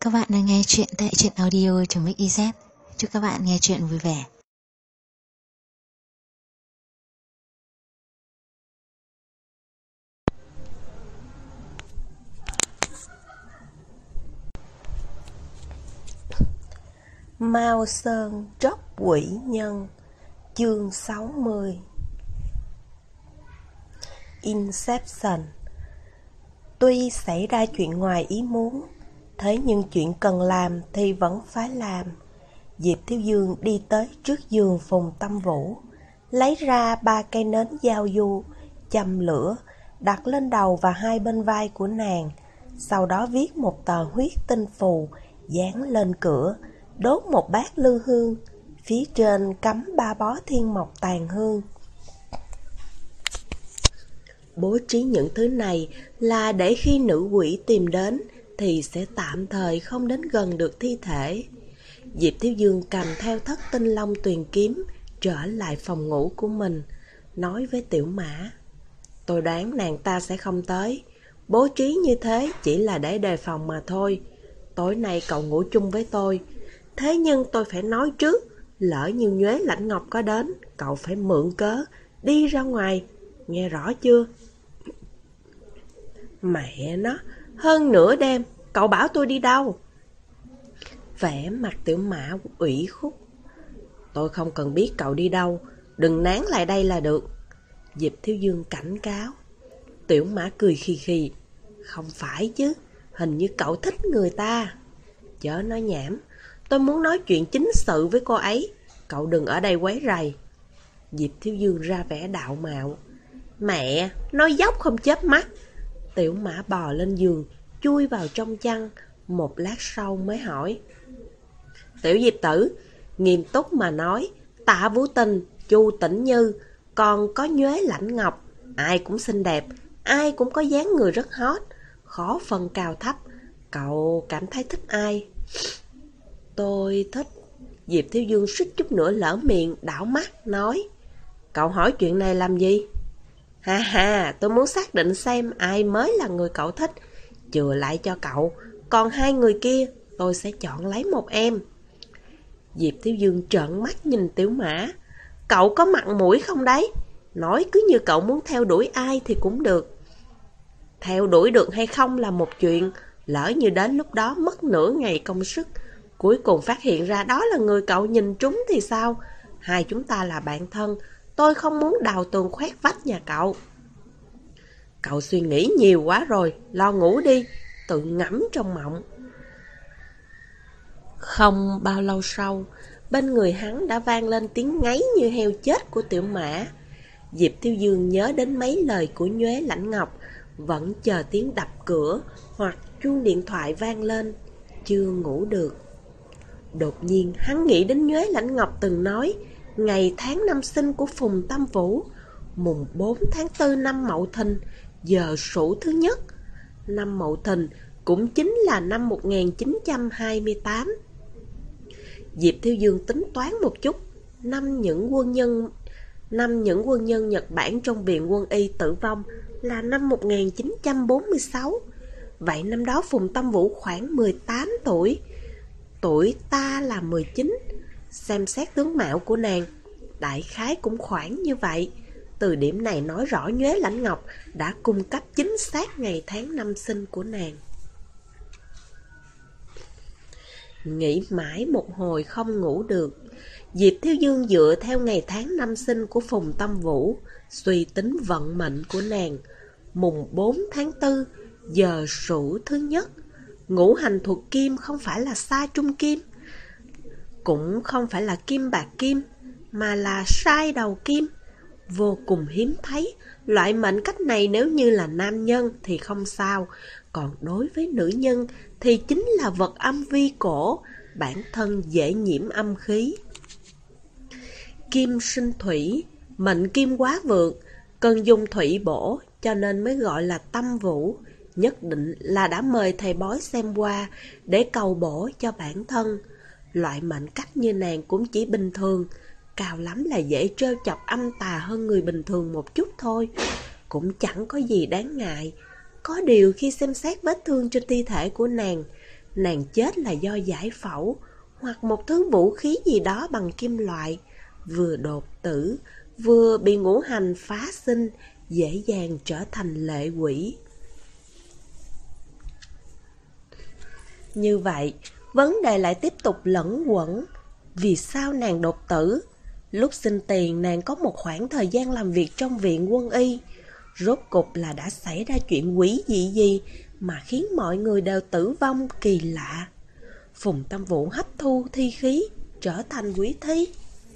Các bạn đang nghe chuyện tại truyện audio.mix.iz. Chúc các bạn nghe chuyện vui vẻ. Mao Sơn Tróc Quỷ Nhân, chương 60. Inception. Tuy xảy ra chuyện ngoài ý muốn, thế nhưng chuyện cần làm thì vẫn phải làm. Diệp Thiếu Dương đi tới trước giường Phùng Tâm Vũ, lấy ra 3 cây nến giao du, châm lửa, đặt lên đầu và hai bên vai của nàng. Sau đó viết một tờ huyết tinh phù, dán lên cửa, đốt một bát lư hương, phía trên cắm 3 bó thiên mộc tàn hương. Bố trí những thứ này là để khi nữ quỷ tìm đến thì sẽ tạm thời không đến gần được thi thể. Diệp Thiếu Dương cầm theo thất tinh long tuyền kiếm trở lại phòng ngủ của mình, nói với Tiểu Mã: tôi đoán nàng ta sẽ không tới, bố trí như thế chỉ là để đề phòng mà thôi. Tối nay cậu ngủ chung với tôi, thế nhưng tôi phải nói trước, lỡ như Nhuế Lãnh Ngọc có đến, cậu phải mượn cớ đi ra ngoài, nghe rõ chưa? Mẹ nó, hơn nửa đêm, cậu bảo tôi đi đâu? Vẻ mặt Tiểu Mã ủy khúc. Tôi không cần biết cậu đi đâu, đừng nán lại đây là được. Diệp Thiếu Dương cảnh cáo. Tiểu Mã cười khì khì. Không phải chứ, hình như cậu thích người ta. Chớ nói nhảm, tôi muốn nói chuyện chính sự với cô ấy, cậu đừng ở đây quấy rầy. Diệp Thiếu Dương ra vẻ đạo mạo. Mẹ, nói dốc không chớp mắt. Tiểu Mã bò lên giường, chui vào trong chăn, một lát sau mới hỏi. Tiểu Diệp tử, nghiêm túc mà nói, Tạ Vũ Tình, Chu Tĩnh Như, còn có Nhuế Lãnh Ngọc, ai cũng xinh đẹp, ai cũng có dáng người rất hot, khó phân cao thấp. Cậu cảm thấy thích ai? Tôi thích... Diệp Thiếu Dương suýt chút nữa lỡ miệng, đảo mắt, nói. Cậu hỏi chuyện này làm gì? Ha ha, tôi muốn xác định xem ai mới là người cậu thích, chừa lại cho cậu, còn hai người kia tôi sẽ chọn lấy một em. Diệp Thiếu Dương trợn mắt nhìn Tiểu Mã. Cậu có mặt mũi không đấy? Nói cứ như cậu muốn theo đuổi ai thì cũng được. Theo đuổi được hay không là một chuyện, lỡ như đến lúc đó mất nửa ngày công sức, cuối cùng phát hiện ra đó là người cậu nhìn trúng thì sao? Hai chúng ta là bạn thân, tôi không muốn đào tường khoét vách nhà cậu. Cậu suy nghĩ nhiều quá rồi, lo ngủ đi, tự ngẫm trong mộng. Không bao lâu sau, bên người hắn đã vang lên tiếng ngáy như heo chết của Tiểu Mã. Diệp Thiếu Dương nhớ đến mấy lời của Nhuế Lãnh Ngọc, vẫn chờ tiếng đập cửa hoặc chuông điện thoại vang lên, chưa ngủ được. Đột nhiên hắn nghĩ đến Nhuế Lãnh Ngọc từng nói ngày tháng năm sinh của Phùng Tâm Vũ, mùng 4 tháng 4 năm Mậu Thìn, giờ Sửu thứ nhất. Năm Mậu Thìn cũng chính là năm 1928. Diệp Thiếu Dương tính toán một chút, năm những quân nhân Nhật Bản trong viện quân y tử vong là năm 1946. Vậy năm đó Phùng Tâm Vũ khoảng 18 tuổi, tuổi ta là 19. Xem xét tướng mạo của nàng, đại khái cũng khoảng như vậy. Từ điểm này nói rõ Nhuế Lãnh Ngọc đã cung cấp chính xác ngày tháng năm sinh của nàng. Nghĩ mãi một hồi không ngủ được, Diệp Thiếu Dương dựa theo ngày tháng năm sinh của Phùng Tâm Vũ, suy tính vận mệnh của nàng. Mùng 4 tháng 4, giờ Sửu thứ nhất. Ngũ hành thuộc kim không phải là sa trung kim, cũng không phải là kim bạc kim, mà là sai đầu kim. Vô cùng hiếm thấy. Loại mệnh cách này nếu như là nam nhân thì không sao, còn đối với nữ nhân thì chính là vật âm vi cổ, bản thân dễ nhiễm âm khí. Kim sinh thủy, mệnh kim quá vượng, cần dùng thủy bổ, cho nên mới gọi là Tâm Vũ. Nhất định là đã mời thầy bói xem qua để cầu bổ cho bản thân. Loại mệnh cách như nàng cũng chỉ bình thường, cao lắm là dễ trêu chọc âm tà hơn người bình thường một chút thôi, cũng chẳng có gì đáng ngại. Có điều khi xem xét vết thương trên thi thể của nàng, nàng chết là do giải phẫu hoặc một thứ vũ khí gì đó bằng kim loại, vừa đột tử, vừa bị ngũ hành phá sinh, dễ dàng trở thành lệ quỷ. Như vậy, vấn đề lại tiếp tục lẫn quẩn. Vì sao nàng đột tử? Lúc sinh tiền, nàng có một khoảng thời gian làm việc trong viện quân y. Rốt cục là đã xảy ra chuyện quỷ dị gì mà khiến mọi người đều tử vong kỳ lạ? Phùng Tâm Vũ hấp thu thi khí, trở thành quỷ thi.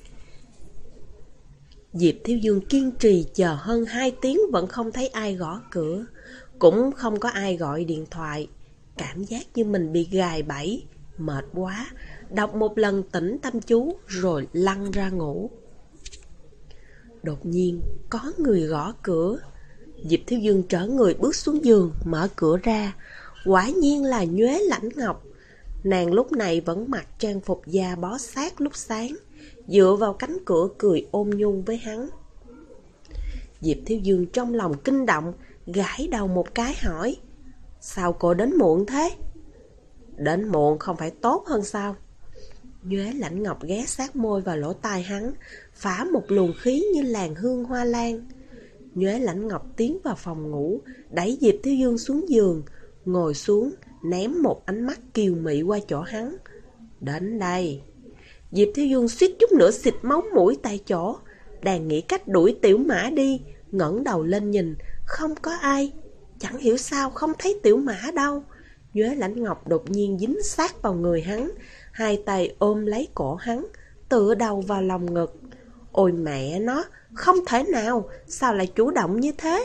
Diệp Thiếu Dương kiên trì chờ hơn 2 tiếng vẫn không thấy ai gõ cửa, cũng không có ai gọi điện thoại. Cảm giác như mình bị gài bẫy, mệt quá, đọc một lần tĩnh tâm chú rồi lăn ra ngủ. Đột nhiên có người gõ cửa. Diệp Thiếu Dương trở người bước xuống giường, mở cửa ra. Quả nhiên là Nhuế Lãnh Ngọc. Nàng lúc này vẫn mặc trang phục da bó sát lúc sáng, dựa vào cánh cửa cười ôn nhu với hắn. Diệp Thiếu Dương trong lòng kinh động, gãi đầu một cái hỏi: sao cô đến muộn thế? Đến muộn không phải tốt hơn sao? Nhuế Lãnh Ngọc ghé sát môi vào lỗ tai hắn, phả một luồng khí như làn hương hoa lan. Nhuế Lãnh Ngọc tiến vào phòng ngủ, đẩy Diệp Thiếu Dương xuống giường, ngồi xuống, ném một ánh mắt kiều mị qua chỗ hắn. Đến đây. Diệp Thiếu Dương suýt chút nữa xịt máu mũi tại chỗ, đang nghĩ cách đuổi Tiểu Mã đi, ngẩng đầu lên nhìn, không có ai. Chẳng hiểu sao không thấy Tiểu Mã đâu. Nhuế Lãnh Ngọc đột nhiên dính sát vào người hắn, hai tay ôm lấy cổ hắn, tựa đầu vào lòng ngực. Ôi mẹ nó, không thể nào, sao lại chủ động như thế?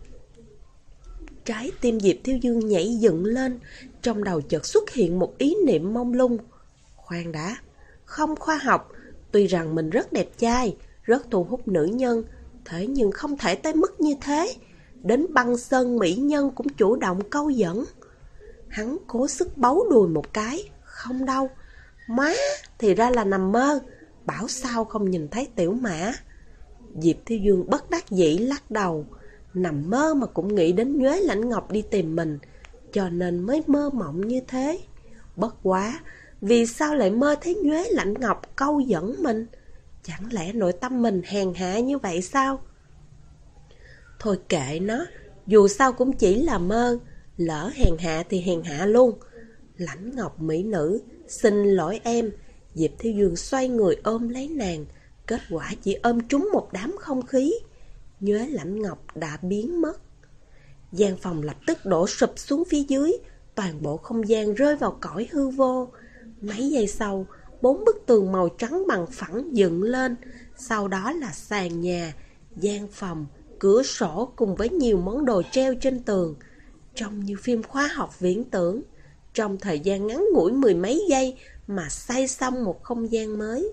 Trái tim Diệp Thiếu Dương nhảy dựng lên, trong đầu chợt xuất hiện một ý niệm mông lung. Khoan đã, không khoa học, tuy rằng mình rất đẹp trai, rất thu hút nữ nhân, thế nhưng không thể tới mức như thế. Đến băng sơn mỹ nhân cũng chủ động câu dẫn. Hắn cố sức bấu đùi một cái, không đâu. Má, thì ra là nằm mơ, bảo sao không nhìn thấy Tiểu Mã. Diệp Thiếu Dương bất đắc dĩ lắc đầu. Nằm mơ mà cũng nghĩ đến Nhuế Lãnh Ngọc đi tìm mình, cho nên mới mơ mộng như thế. Bất quá, vì sao lại mơ thấy Nhuế Lãnh Ngọc câu dẫn mình? Chẳng lẽ nội tâm mình hèn hạ như vậy sao? Thôi kệ nó, dù sao cũng chỉ là mơ, lỡ hèn hạ thì hèn hạ luôn. Lãnh Ngọc mỹ nữ, xin lỗi em. Diệp Thiếu Dương xoay người ôm lấy nàng, kết quả chỉ ôm trúng một đám không khí. Nhuế Lãnh Ngọc đã biến mất. Gian phòng lập tức đổ sụp xuống phía dưới, toàn bộ không gian rơi vào cõi hư vô. Mấy giây sau, 4 bức tường màu trắng bằng phẳng dựng lên, sau đó là sàn nhà, gian phòng, cửa sổ cùng với nhiều món đồ treo trên tường, trông như phim khoa học viễn tưởng. Trong thời gian ngắn ngủi 10 mấy giây mà xây xong một không gian mới.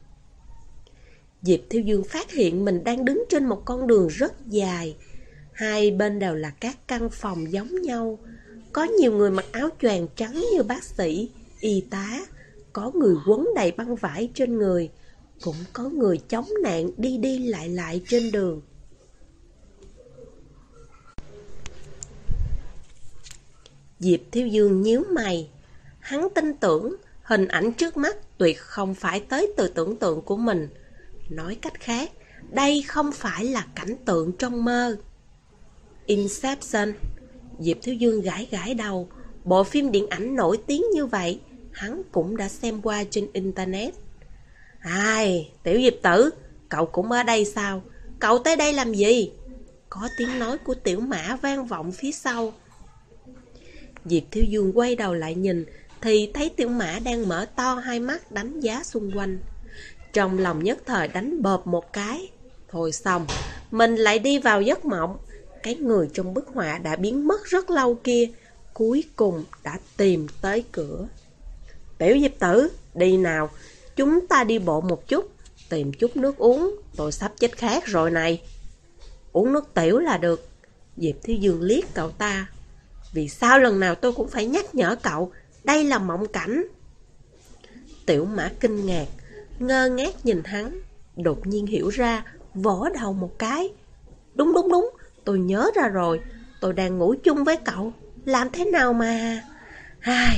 Diệp Thiếu Dương phát hiện mình đang đứng trên một con đường rất dài. Hai bên đều là các căn phòng giống nhau. Có nhiều người mặc áo choàng trắng như bác sĩ, y tá. Có người quấn đầy băng vải trên người. Cũng có người chống nạn đi đi lại lại trên đường. Diệp Thiếu Dương nhíu mày. Hắn tin tưởng hình ảnh trước mắt tuyệt không phải tới từ tưởng tượng của mình. Nói cách khác, đây không phải là cảnh tượng trong mơ. Inception. Diệp Thiếu Dương gãi gãi đầu. Bộ phim điện ảnh nổi tiếng như vậy, hắn cũng đã xem qua trên internet. Ai, Tiểu Diệp tử, cậu cũng ở đây sao? Cậu tới đây làm gì? Có tiếng nói của Tiểu Mã vang vọng phía sau. Diệp Thiếu Dương quay đầu lại nhìn, thì thấy Tiểu Mã đang mở to hai mắt đánh giá xung quanh. Trong lòng nhất thời đánh bợp một cái. Thôi xong, mình lại đi vào giấc mộng. Cái người trong bức họa đã biến mất rất lâu kia, cuối cùng đã tìm tới cửa. Tiểu Diệp tử, đi nào, chúng ta đi bộ một chút, tìm chút nước uống, tôi sắp chết khát rồi này. Uống nước tiểu là được. Diệp Thiếu Dương liếc cậu ta. Vì sao lần nào tôi cũng phải nhắc nhở cậu, đây là mộng cảnh? Tiểu Mã kinh ngạc, ngơ ngác nhìn hắn, đột nhiên hiểu ra, vỗ đầu một cái. Đúng, tôi nhớ ra rồi, tôi đang ngủ chung với cậu, làm thế nào mà...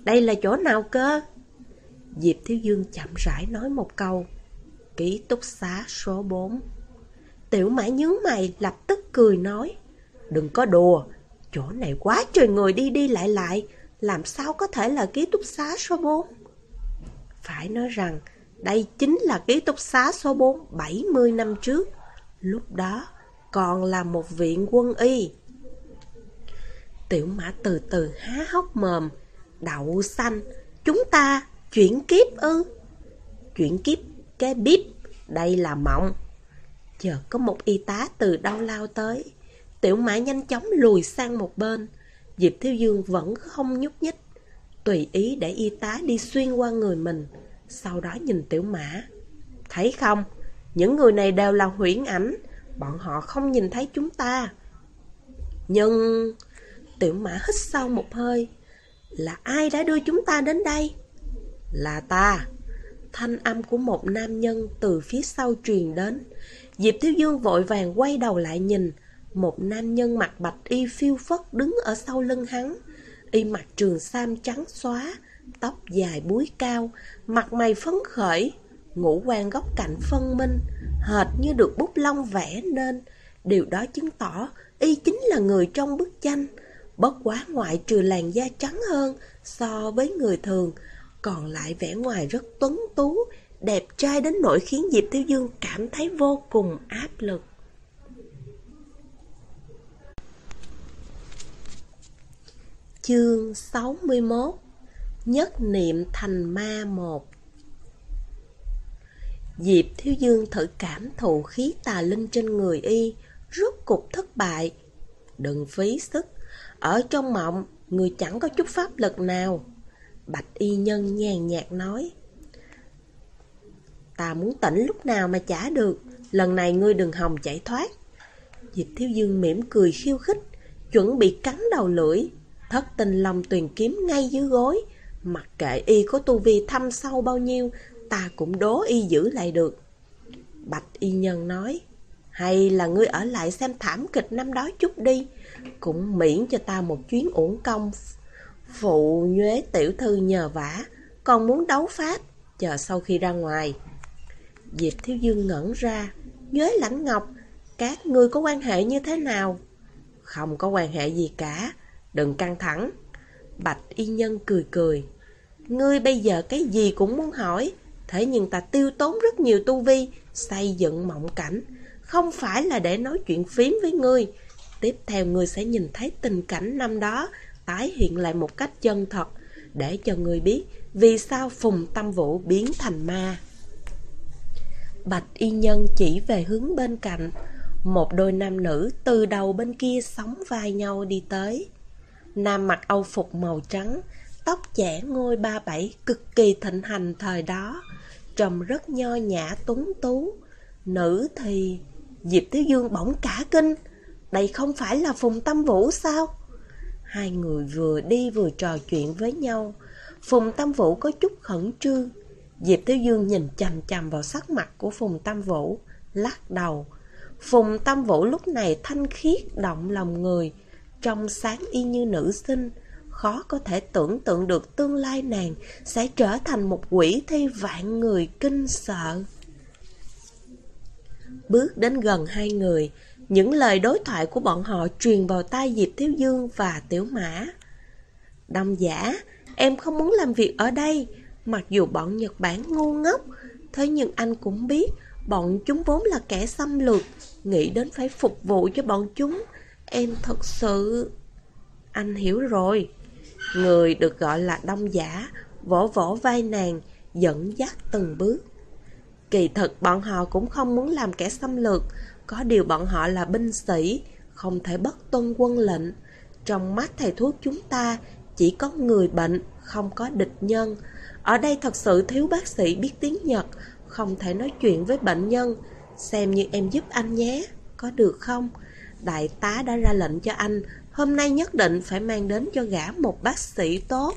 Đây là chỗ nào cơ? Diệp Thiếu Dương chậm rãi nói một câu. Ký túc xá số 4. Tiểu Mã nhướng mày lập tức cười nói. Đừng có đùa, chỗ này quá trời người đi đi lại lại, làm sao có thể là ký túc xá số 4? Phải nói rằng, đây chính là ký túc xá số 4 70 năm trước. Lúc đó còn là một viện quân y. Tiểu Mã từ từ há hốc mồm. Đậu xanh, chúng ta chuyển kiếp ư? Chuyển kiếp cái bíp, đây là mộng. Chợt có một y tá từ đâu lao tới. Tiểu Mã nhanh chóng lùi sang một bên. Diệp Thiếu Dương vẫn không nhúc nhích, tùy ý để y tá đi xuyên qua người mình. Sau đó nhìn Tiểu Mã. Thấy không, những người này đều là huyễn ảnh, bọn họ không nhìn thấy chúng ta. Nhưng... Tiểu Mã hít sâu một hơi. Là ai đã đưa chúng ta đến đây? Là ta. Thanh âm của một nam nhân từ phía sau truyền đến. Diệp Thiếu Dương vội vàng quay đầu lại nhìn. Một nam nhân mặc bạch y phiêu phất đứng ở sau lưng hắn. Y mặc trường sam trắng xóa, tóc dài búi cao, mặt mày phấn khởi, ngũ quan góc cạnh phân minh, hệt như được bút lông vẽ nên. Điều đó chứng tỏ y chính là người trong bức tranh. Bất quá ngoại trừ làn da trắng hơn so với người thường, còn lại vẻ ngoài rất tuấn tú, đẹp trai đến nỗi khiến Diệp Thiếu Dương cảm thấy vô cùng áp lực. Chương 61. Nhất niệm thành ma 1. Diệp Thiếu Dương thử cảm thụ khí tà linh trên người y, rốt cục thất bại. Đừng phí sức, ở trong mộng người chẳng có chút pháp lực nào. Bạch y nhân nhàn nhạt nói. Ta muốn tỉnh lúc nào mà chả được, lần này ngươi đừng hòng chạy thoát. Diệp Thiếu Dương mỉm cười khiêu khích, chuẩn bị cắn đầu lưỡi. Thất Tinh Long Tuyền kiếm ngay dưới gối. Mặc kệ y có tu vi thâm sâu bao nhiêu, ta cũng đố y giữ lại được. Bạch y nhân nói. Hay là ngươi ở lại xem thảm kịch năm đó chút đi, cũng miễn cho ta một chuyến uổng công. Phụ nhuế tiểu thư nhờ vả, còn muốn đấu pháp, chờ sau khi ra ngoài. Diệp Thiếu Dương ngẩn ra. Nhuế Lãnh Ngọc, các ngươi có quan hệ như thế nào? Không có quan hệ gì cả, đừng căng thẳng. Bạch y nhân cười cười. Ngươi bây giờ cái gì cũng muốn hỏi, thế nhưng ta tiêu tốn rất nhiều tu vi xây dựng mộng cảnh, không phải là để nói chuyện phím với ngươi. Tiếp theo ngươi sẽ nhìn thấy tình cảnh năm đó tái hiện lại một cách chân thật, để cho ngươi biết vì sao Phùng Tâm Vũ biến thành ma. Bạch y nhân chỉ về hướng bên cạnh. Một đôi nam nữ từ đầu bên kia sóng vai nhau đi tới. Nam mặc âu phục màu trắng, tóc chẻ ngôi 37 cực kỳ thịnh hành thời đó, trông rất nho nhã tuấn tú. Nữ thì... Diệp Thiếu Dương bỗng cả kinh. Đây không phải là Phùng Tâm Vũ sao? Hai người vừa đi vừa trò chuyện với nhau. Phùng Tâm Vũ có chút khẩn trương. Diệp Thiếu Dương nhìn chằm chằm vào sắc mặt của Phùng Tâm Vũ, lắc đầu. Phùng Tâm Vũ lúc này thanh khiết động lòng người, trong sáng y như nữ sinh. Khó có thể tưởng tượng được tương lai nàng sẽ trở thành một quỷ thi vạn người kinh sợ. Bước đến gần hai người, những lời đối thoại của bọn họ truyền vào tai Diệp Thiếu Dương và Tiểu Mã. Đông Giả, em không muốn làm việc ở đây. Mặc dù bọn Nhật Bản ngu ngốc, thế nhưng anh cũng biết bọn chúng vốn là kẻ xâm lược, nghĩ đến phải phục vụ cho bọn chúng. Em thật sự... Anh hiểu rồi. Người được gọi là Đông Giả vỗ vỗ vai nàng, dẫn dắt từng bước. Kỳ thực bọn họ cũng không muốn làm kẻ xâm lược, có điều bọn họ là binh sĩ, không thể bất tuân quân lệnh. Trong mắt thầy thuốc chúng ta chỉ có người bệnh, không có địch nhân. Ở đây thật sự thiếu bác sĩ biết tiếng Nhật, không thể nói chuyện với bệnh nhân. Xem như em giúp anh nhé, có được không? Đại tá đã ra lệnh cho anh, hôm nay nhất định phải mang đến cho gã một bác sĩ tốt.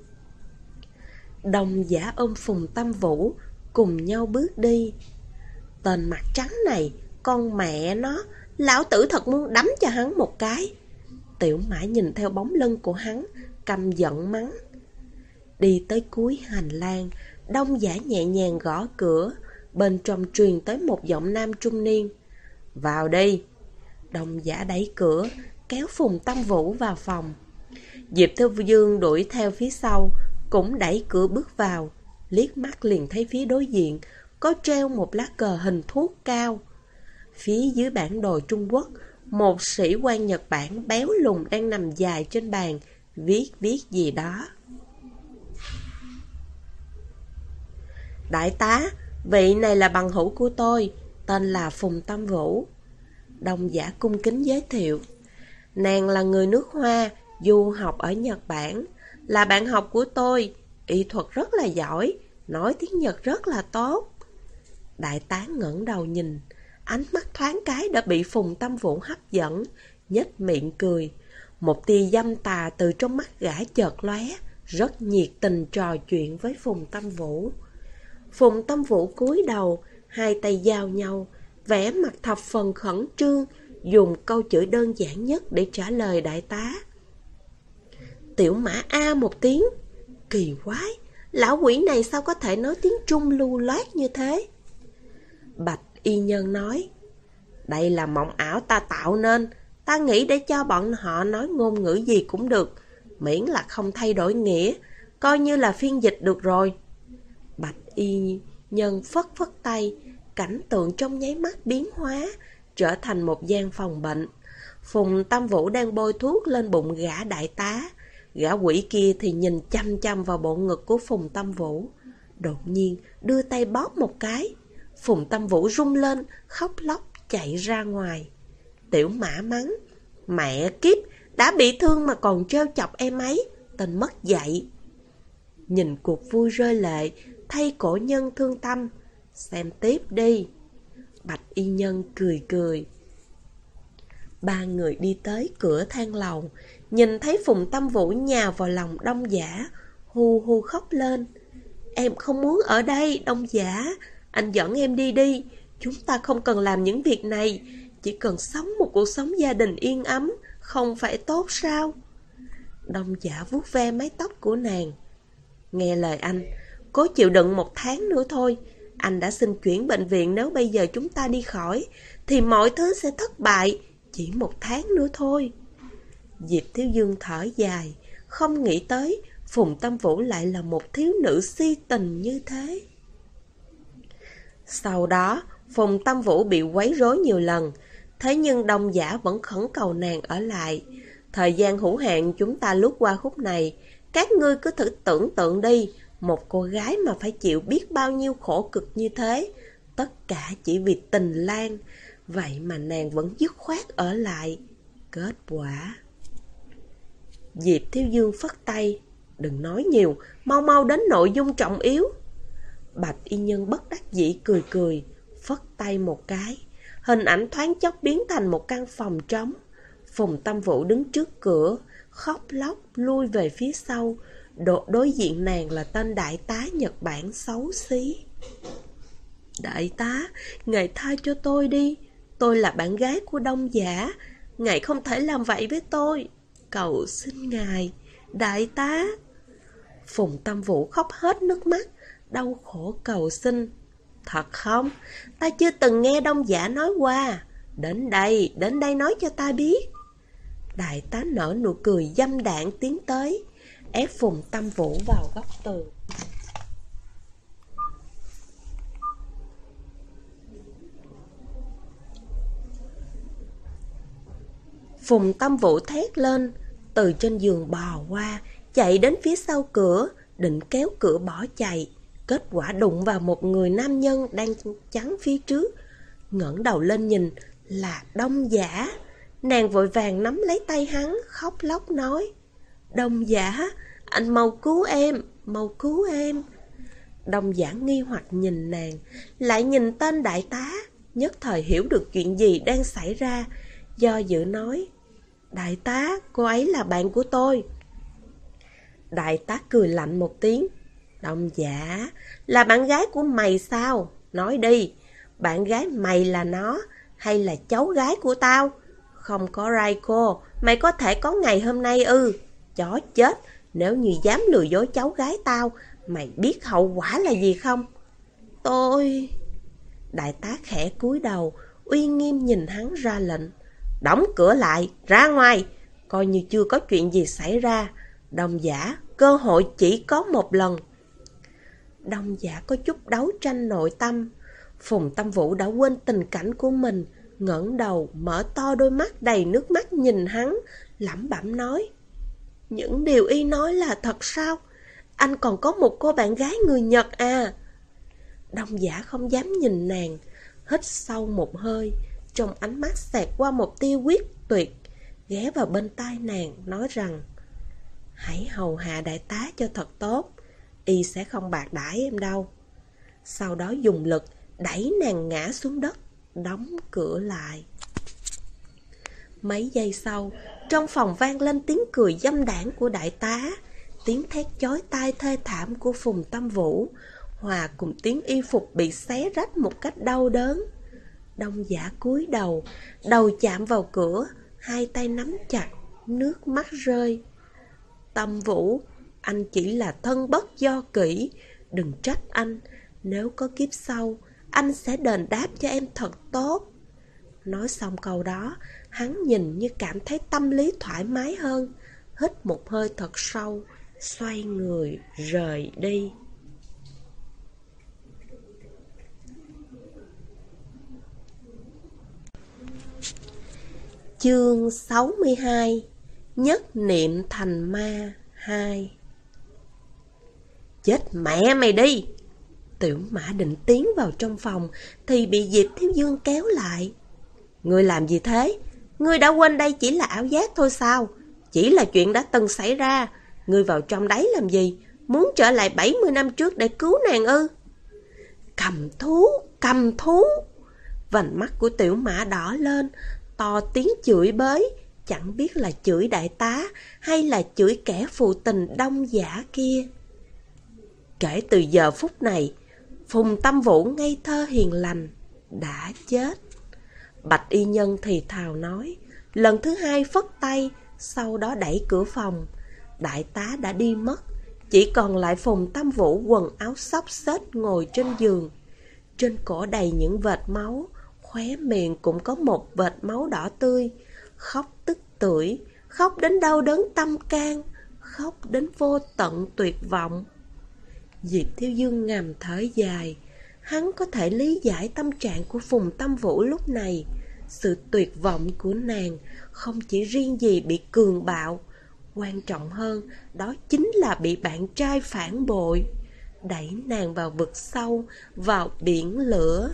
Đông Giả ôm Phùng Tâm Vũ, cùng nhau bước đi. Tên mặt trắng này, con mẹ nó, lão tử thật muốn đấm cho hắn một cái. Tiểu Mã nhìn theo bóng lưng của hắn, căm giận mắng. Đi tới cuối hành lang, Đông Dã nhẹ nhàng gõ cửa. Bên trong truyền tới một giọng nam trung niên. Vào đi. Đông Dã đẩy cửa, kéo Phùng Tâm Vũ vào phòng. Diệp Thư Dương đuổi theo phía sau, cũng đẩy cửa bước vào. Liếc mắt liền thấy phía đối diện có treo một lá cờ hình thuốc cao. Phía dưới bản đồ Trung Quốc, một sĩ quan Nhật Bản béo lùn đang nằm dài trên bàn, viết gì đó. Đại tá, vị này là bằng hữu của tôi, tên là Phùng Tâm Vũ. Đông Dã cung kính giới thiệu. Nàng là người nước Hoa, du học ở Nhật Bản, là bạn học của tôi, y thuật rất là giỏi, nói tiếng Nhật rất là tốt. Đại tá ngẩng đầu nhìn, ánh mắt thoáng cái đã bị Phùng Tâm Vũ hấp dẫn, nhếch miệng cười. Một tia dâm tà từ trong mắt gã chợt lóe, rất nhiệt tình trò chuyện với Phùng Tâm Vũ. Phùng Tâm Vũ cúi đầu, hai tay giao nhau, vẻ mặt thập phần khẩn trương, dùng câu chữ đơn giản nhất để trả lời đại tá. Tiểu Mã A một tiếng. Kỳ quái, lão quỷ này sao có thể nói tiếng Trung lưu loát như thế? Bạch y nhân nói, đây là mộng ảo ta tạo nên, ta nghĩ để cho bọn họ nói ngôn ngữ gì cũng được, miễn là không thay đổi nghĩa, coi như là phiên dịch được rồi. Bạch y nhân phất phất tay, cảnh tượng trong nháy mắt biến hóa, trở thành một gian phòng bệnh. Phùng Tâm Vũ đang bôi thuốc lên bụng gã đại tá. Gã quỷ kia thì nhìn chăm chăm vào bộ ngực của Phùng Tâm Vũ. Đột nhiên đưa tay bóp một cái. Phùng Tâm Vũ rung lên, khóc lóc chạy ra ngoài. Tiểu Mã mắng, mẹ kiếp, đã bị thương mà còn trêu chọc em ấy, tên mất dạy. Nhìn cuộc vui rơi lệ, thay cổ nhân thương tâm. Xem tiếp đi. Bạch y nhân cười cười. Ba người đi tới cửa thang lầu, nhìn thấy Phùng Tâm Vũ nhào vào lòng Đông Dã, hu hu khóc lên. Em không muốn ở đây, Đông Dã, anh dẫn em đi đi. Chúng ta không cần làm những việc này, chỉ cần sống một cuộc sống gia đình yên ấm, không phải tốt sao? Đông Dã vuốt ve mái tóc của nàng. Nghe lời anh, cố chịu đựng 1 tháng nữa thôi. Anh đã xin chuyển bệnh viện, nếu bây giờ chúng ta đi khỏi thì mọi thứ sẽ thất bại. Chỉ 1 tháng nữa thôi. Diệp Thiếu Dương thở dài, không nghĩ tới Phùng Tâm Vũ lại là một thiếu nữ si tình như thế. Sau đó, Phùng Tâm Vũ bị quấy rối nhiều lần, thế nhưng Đông Dã vẫn khẩn cầu nàng ở lại. Thời gian hữu hạn, chúng ta lướt qua khúc này. Các ngươi cứ thử tưởng tượng đi, một cô gái mà phải chịu biết bao nhiêu khổ cực như thế, tất cả chỉ vì tình Lan. Vậy mà nàng vẫn dứt khoát ở lại. Kết quả... Diệp Thiếu Dương phất tay. Đừng nói nhiều, mau mau đến nội dung trọng yếu. Bạch y nhân bất đắc dĩ cười cười, phất tay một cái. Hình ảnh thoáng chốc biến thành một căn phòng trống. Phùng Tâm Vũ đứng trước cửa, khóc lóc lui về phía sau. Đối diện nàng là tên đại tá Nhật Bản xấu xí. Đại tá, ngài tha cho tôi đi. Tôi là bạn gái của Đông Dã, ngài không thể làm vậy với tôi. Cầu xin ngài, đại tá. Phùng Tâm Vũ khóc hết nước mắt, đau khổ cầu xin. Thật không? Ta chưa từng nghe Đông Dã nói qua. Đến đây nói cho ta biết. Đại tá nở nụ cười dâm đãng tiến tới, ép Phùng Tâm Vũ vào góc tường. Phùng Tâm Vũ thét lên, từ trên giường bò qua, chạy đến phía sau cửa, định kéo cửa bỏ chạy. Kết quả đụng vào một người nam nhân đang chắn phía trước. Ngẩng đầu lên nhìn, là Đông Dã. Nàng vội vàng nắm lấy tay hắn, khóc lóc nói, Đông Dã, anh mau cứu em, mau cứu em. Đông Dã nghi hoặc nhìn nàng, lại nhìn tên đại tá, nhất thời hiểu được chuyện gì đang xảy ra, do dự nói, đại tá, cô ấy là bạn của tôi. Đại tá cười lạnh một tiếng, Đông Dã, là bạn gái của mày sao? Nói đi, bạn gái mày là nó, hay là cháu gái của tao? Không có Raiko, mày có thể có ngày hôm nay ư? Chó chết, Nếu như dám lừa dối cháu gái tao, mày biết hậu quả là gì không? Tôi... Đại tá khẽ cúi đầu, uy nghiêm nhìn hắn ra lệnh. Đóng cửa lại, ra ngoài, coi như chưa có chuyện gì xảy ra. Đông Giả, cơ hội chỉ có một lần. Đông Giả có chút đấu tranh nội tâm. Phùng Tâm Vũ đã quên tình cảnh của mình, ngẩng đầu, mở to đôi mắt đầy nước mắt nhìn hắn, lẩm bẩm nói. Những điều y nói là thật sao? Anh còn có một cô bạn gái người Nhật à? Đông Giả không dám nhìn nàng, hít sâu một hơi, trong ánh mắt xẹt qua một tia quyết tuyệt, ghé vào bên tai nàng, nói rằng hãy hầu hạ đại tá cho thật tốt, y sẽ không bạc đãi em đâu. Sau đó dùng lực đẩy nàng ngã xuống đất, đóng cửa lại. Mấy giây sau, trong phòng vang lên tiếng cười dâm đãng của đại tá, tiếng thét chói tai thê thảm của Phùng Tâm Vũ, hòa cùng tiếng y phục bị xé rách một cách đau đớn. Đông Giả cúi đầu, đầu chạm vào cửa, hai tay nắm chặt, nước mắt rơi. Tâm Vũ, anh chỉ là thân bất do kỷ, đừng trách anh, nếu có kiếp sau, anh sẽ đền đáp cho em thật tốt. Nói xong câu đó, hắn nhìn như cảm thấy tâm lý thoải mái hơn, hít một hơi thật sâu, xoay người rời đi. Chương 62: Nhất niệm thành ma 2. Chết mẹ mày đi! Tiểu Mã định tiến vào trong phòng thì bị Diệp Thiếu Dương kéo lại. Ngươi làm gì thế? Ngươi đã quên đây chỉ là ảo giác thôi sao? Chỉ là chuyện đã từng xảy ra. Ngươi vào trong đấy làm gì? Muốn trở lại 70 năm trước để cứu nàng ư? Cầm thú! Cầm thú! Vành mắt của Tiểu Mã đỏ lên, to tiếng chửi bới, chẳng biết là chửi đại tá hay là chửi kẻ phụ tình Đông Giả kia. Kể từ giờ phút này, Phùng Tâm Vũ ngây thơ hiền lành đã chết. Bạch y nhân thì thào nói, lần thứ hai phất tay, sau đó đẩy cửa phòng. Đại tá đã đi mất, chỉ còn lại Phùng Tâm Vũ quần áo xốc xếch ngồi trên giường. Trên cổ đầy những vệt máu, khóe miệng cũng có một vệt máu đỏ tươi. Khóc tức tưởi, khóc đến đau đớn tâm can, khóc đến vô tận tuyệt vọng. Diệp Thiếu Dương ngầm thở dài, hắn có thể lý giải tâm trạng của Phùng Tâm Vũ lúc này. Sự tuyệt vọng của nàng không chỉ riêng gì bị cường bạo, quan trọng hơn đó chính là bị bạn trai phản bội, đẩy nàng vào vực sâu, vào biển lửa.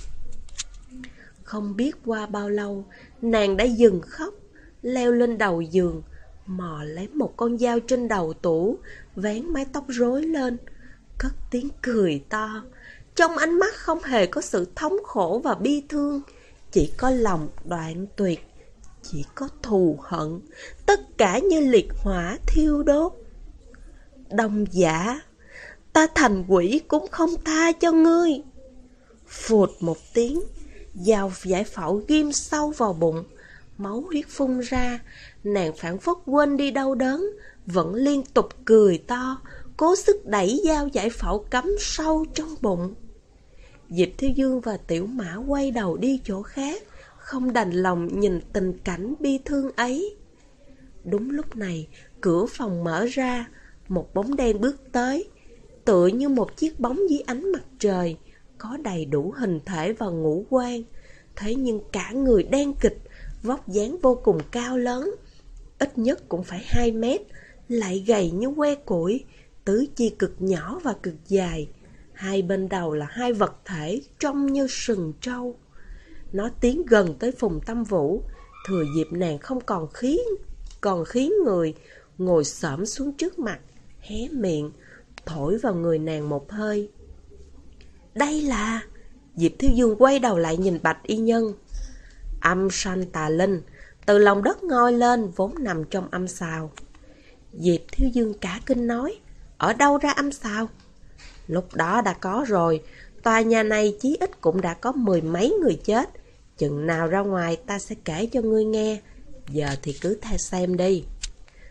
Không biết qua bao lâu, nàng đã dừng khóc, leo lên đầu giường, mò lấy một con dao trên đầu tủ, vén mái tóc rối lên, cất tiếng cười to. Trong ánh mắt không hề có sự thống khổ và bi thương, chỉ có lòng đoạn tuyệt, chỉ có thù hận, tất cả như liệt hỏa thiêu đốt. Đông Giả, ta thành quỷ cũng không tha cho ngươi. Phụt một tiếng, dao giải phẫu ghim sâu vào bụng, máu huyết phun ra. Nàng phảng phất quên đi đau đớn, vẫn liên tục cười to, cố sức đẩy dao giải phẫu cắm sâu trong bụng. Diệp Thiếu Dương và Tiểu Mã quay đầu đi chỗ khác, không đành lòng nhìn tình cảnh bi thương ấy. Đúng lúc này, cửa phòng mở ra, một bóng đen bước tới, tựa như một chiếc bóng dưới ánh mặt trời, có đầy đủ hình thể và ngũ quan, thế nhưng cả người đen kịt, vóc dáng vô cùng cao lớn, ít nhất cũng phải 2 mét, lại gầy như que củi, tứ chi cực nhỏ và cực dài. Hai bên đầu là hai vật thể trông như sừng trâu. Nó tiến gần tới Phùng Tâm Vũ, thừa dịp nàng không còn khí người, ngồi xổm xuống trước mặt, hé miệng, thổi vào người nàng một hơi. Đây là... Diệp Thiếu Dương quay đầu lại nhìn Bạch y nhân. Âm sanh tà linh, từ lòng đất ngoi lên, vốn nằm trong âm sào. Diệp Thiếu Dương cả kinh nói, ở đâu ra âm sào? Lúc đó đã có rồi, tòa nhà này chí ít cũng đã có 10 mấy người chết. Chừng nào ra ngoài ta sẽ kể cho ngươi nghe, giờ thì cứ theo xem đi.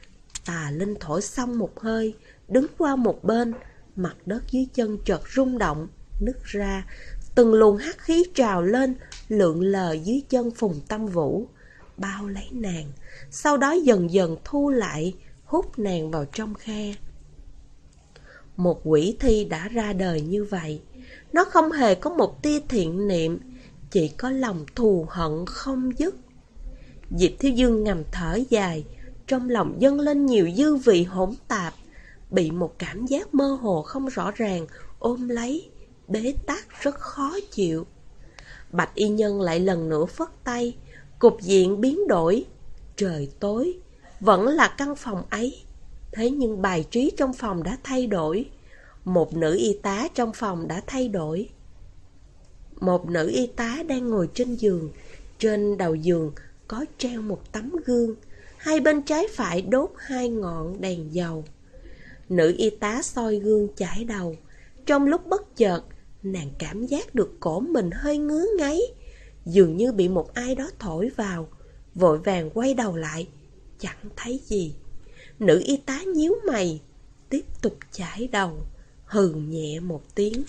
Tà Linh thổi xong một hơi, đứng qua một bên, mặt đất dưới chân chợt rung động, nứt ra, từng luồng hắc khí trào lên, lượn lờ dưới chân Phùng Tâm Vũ, bao lấy nàng, sau đó dần dần thu lại, hút nàng vào trong khe. Một quỷ thi đã ra đời như vậy, nó không hề có một tia thiện niệm, chỉ có lòng thù hận không dứt. Diệp Thiếu Dương ngầm thở dài, trong lòng dâng lên nhiều dư vị hỗn tạp, bị một cảm giác mơ hồ không rõ ràng ôm lấy, bế tắc rất khó chịu. Bạch y nhân lại lần nữa phất tay, cục diện biến đổi. Trời tối, vẫn là căn phòng ấy, thế nhưng bài trí trong phòng đã thay đổi. Một nữ y tá trong phòng đã thay đổi. Một nữ y tá đang ngồi trên giường, trên đầu giường có treo một tấm gương, hai bên trái phải đốt hai ngọn đèn dầu. Nữ y tá soi gương chải đầu, trong lúc bất chợt, nàng cảm giác được cổ mình hơi ngứa ngáy, dường như bị một ai đó thổi vào, vội vàng quay đầu lại, chẳng thấy gì. Nữ y tá nhíu mày, tiếp tục chải đầu, hừ nhẹ một tiếng.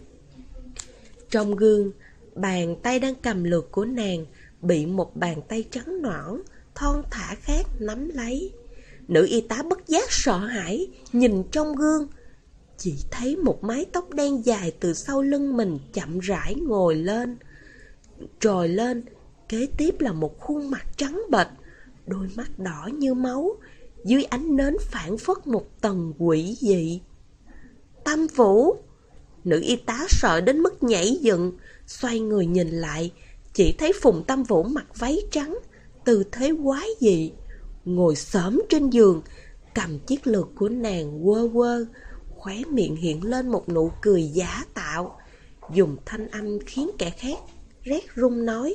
Trong gương, bàn tay đang cầm lược của nàng bị một bàn tay trắng nõn, thon thả khác nắm lấy. Nữ y tá bất giác sợ hãi, nhìn trong gương, chỉ thấy một mái tóc đen dài từ sau lưng mình chậm rãi ngồi lên, trồi lên, kế tiếp là một khuôn mặt trắng bệch, đôi mắt đỏ như máu, dưới ánh nến phảng phất một tầng quỷ dị. Tâm Vũ! Nữ y tá sợ đến mức nhảy dựng, xoay người nhìn lại, chỉ thấy Phùng Tâm Vũ mặc váy trắng, tư thế quái dị, ngồi xổm trên giường, cầm chiếc lược của nàng quơ quơ, khóe miệng hiện lên một nụ cười giả tạo, dùng thanh âm khiến kẻ khác rét run nói: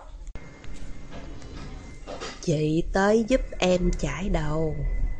"Chị tới giúp em chải đầu."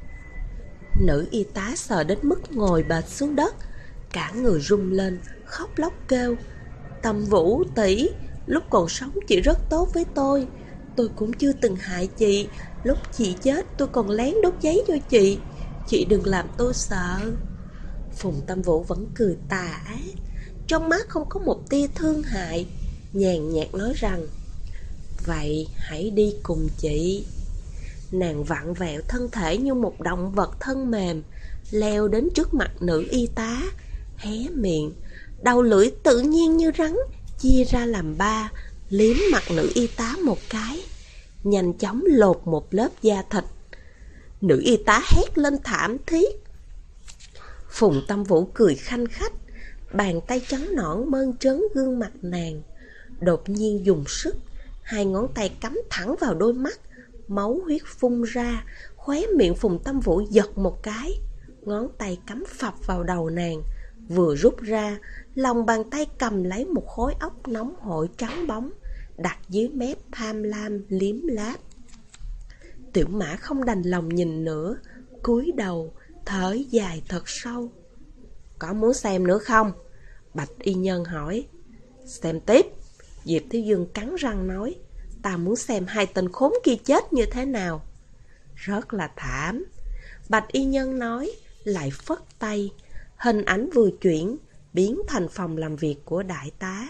Nữ y tá sợ đến mức ngồi bệt xuống đất, cả người rung lên, khóc lóc kêu: "Tâm Vũ tỷ, lúc còn sống chị rất tốt với tôi cũng chưa từng hại chị, lúc chị chết tôi còn lén đốt giấy cho chị đừng làm tôi sợ." Phùng Tâm Vũ vẫn cười tà ác, trong mắt không có một tia thương hại, nhàn nhạt nói rằng: "Vậy hãy đi cùng chị." Nàng vặn vẹo thân thể như một động vật thân mềm, leo đến trước mặt nữ y tá, hé miệng, đầu lưỡi tự nhiên như rắn chia ra làm ba, liếm mặt nữ y tá một cái, nhanh chóng lột một lớp da thịt. Nữ y tá hét lên thảm thiết. Phùng Tâm Vũ cười khanh khách, bàn tay trắng nõn mơn trớn gương mặt nàng, đột nhiên dùng sức, hai ngón tay cắm thẳng vào đôi mắt, máu huyết phun ra, khóe miệng Phùng Tâm Vũ giật một cái, ngón tay cắm phập vào đầu nàng, vừa rút ra, lòng bàn tay cầm lấy một khối ốc nóng hổi trắng bóng, đặt dưới mép tham lam liếm láp. Tiểu Mã không đành lòng nhìn nữa, cúi đầu, thở dài thật sâu. "Có muốn xem nữa không?" Bạch y nhân hỏi. "Xem tiếp." Diệp Thiếu Dương cắn răng nói. "Ta muốn xem hai tên khốn kia chết như thế nào." "Rất là thảm." Bạch y nhân nói, lại phất tay. Hình ảnh vừa chuyển, biến thành phòng làm việc của đại tá.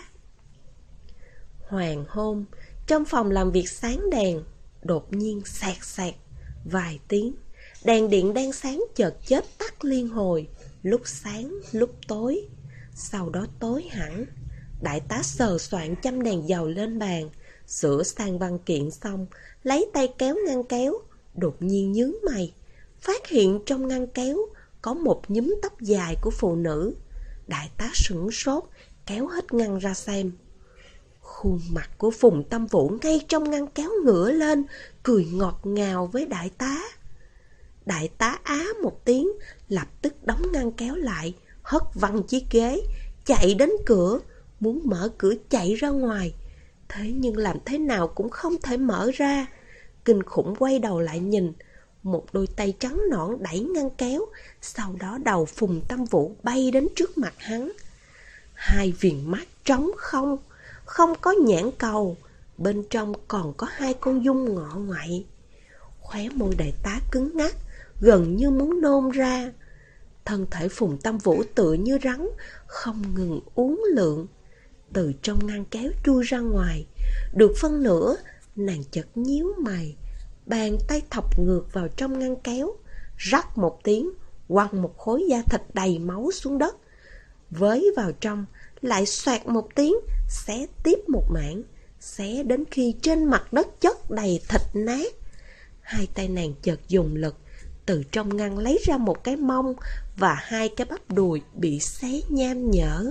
Hoàng hôn, trong phòng làm việc sáng đèn, đột nhiên sạc sạc vài tiếng. Đèn điện đang sáng chợt chớp tắt liên hồi, lúc sáng lúc tối, sau đó tối hẳn. Đại tá sờ soạn châm đèn dầu lên bàn, sửa sang văn kiện xong, lấy tay kéo ngăn kéo, đột nhiên nhướng mày, phát hiện trong ngăn kéo có một nhúm tóc dài của phụ nữ. Đại tá sửng sốt, kéo hết ngăn ra xem. Khuôn mặt của Phùng Tâm Vũ ngay trong ngăn kéo ngửa lên, cười ngọt ngào với đại tá. Đại tá á một tiếng, lập tức đóng ngăn kéo lại, hất văng chiếc ghế, chạy đến cửa, muốn mở cửa chạy ra ngoài. Thế nhưng làm thế nào cũng không thể mở ra. Kinh khủng quay đầu lại nhìn, một đôi tay trắng nõn đẩy ngăn kéo, sau đó đầu Phùng Tâm Vũ bay đến trước mặt hắn. Hai viền mắt trống không, không có nhãn cầu, bên trong còn có hai con dung ngọ ngoại. Khóe môi đại tá cứng ngắc, gần như muốn nôn ra. Thân thể Phùng Tâm Vũ tựa như rắn, không ngừng uốn lượn. Từ trong ngăn kéo chui ra ngoài, được phân nửa, nàng chợt nhíu mày, bàn tay thọc ngược vào trong ngăn kéo, rắc một tiếng, quăng một khối da thịt đầy máu xuống đất. Với vào trong, lại xoẹt một tiếng, xé tiếp một mảng, xé đến khi trên mặt đất chất đầy thịt nát. Hai tay nàng chợt dùng lực, từ trong ngăn lấy ra một cái mông và hai cái bắp đùi bị xé nham nhở.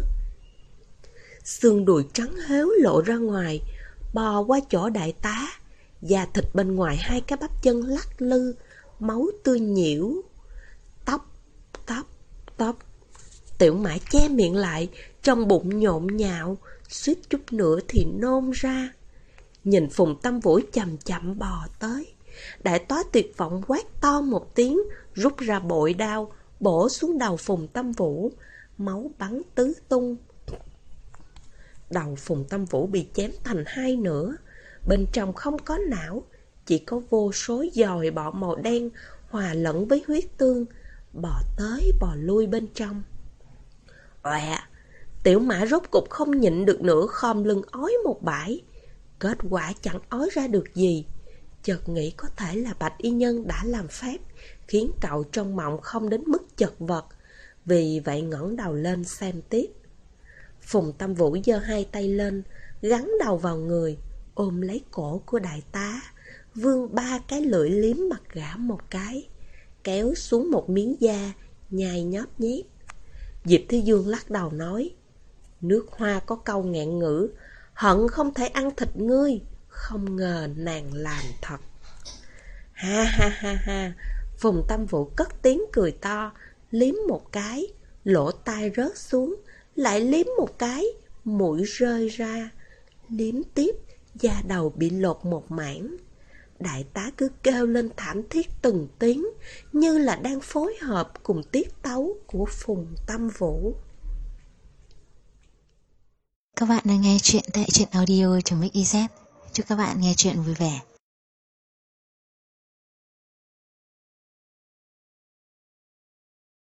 Xương đùi trắng héo lộ ra ngoài, bò qua chỗ đại tá. Da thịt bên ngoài hai cái bắp chân lắc lư, máu tươi nhiễu. Tóc, tóc, tóc. Tiểu Mã che miệng lại, trong bụng nhộn nhạo, suýt chút nữa thì nôn ra. Nhìn Phùng Tâm Vũ chậm chậm bò tới, đại tá tuyệt vọng quát to một tiếng, rút ra bội đao, bổ xuống đầu Phùng Tâm Vũ, máu bắn tứ tung. Đầu Phùng Tâm Vũ bị chém thành hai nửa, bên trong không có não, chỉ có vô số giòi bọ màu đen hòa lẫn với huyết tương, bò tới bò lui bên trong. Ọe, Tiểu Mã rốt cục không nhịn được nữa, khom lưng ói một bãi. Kết quả chẳng ói ra được gì. Chợt nghĩ có thể là Bạch y nhân đã làm phép, khiến cậu trong mộng không đến mức chật vật. Vì vậy ngẩng đầu lên xem tiếp. Phùng Tâm Vũ giơ hai tay lên, gắn đầu vào người, ôm lấy cổ của đại tá, vươn ba cái lưỡi liếm mặt gã một cái, kéo xuống một miếng da, nhai nhóp nhép. Diệp Thế Dương lắc đầu nói, nước Hoa có câu ngạn ngữ, hận không thể ăn thịt ngươi, không ngờ nàng làm thật. Ha ha ha ha, Phùng Tâm Vũ cất tiếng cười to, liếm một cái, lỗ tai rớt xuống, lại liếm một cái, mũi rơi ra, liếm tiếp, da đầu bị lột một mảng. Đại tá cứ kêu lên thảm thiết từng tiếng, như là đang phối hợp cùng tiết tấu của Phùng Tâm Vũ. Các bạn đang nghe chuyện tại truyện audio.mix.iz. Chúc các bạn nghe chuyện vui vẻ.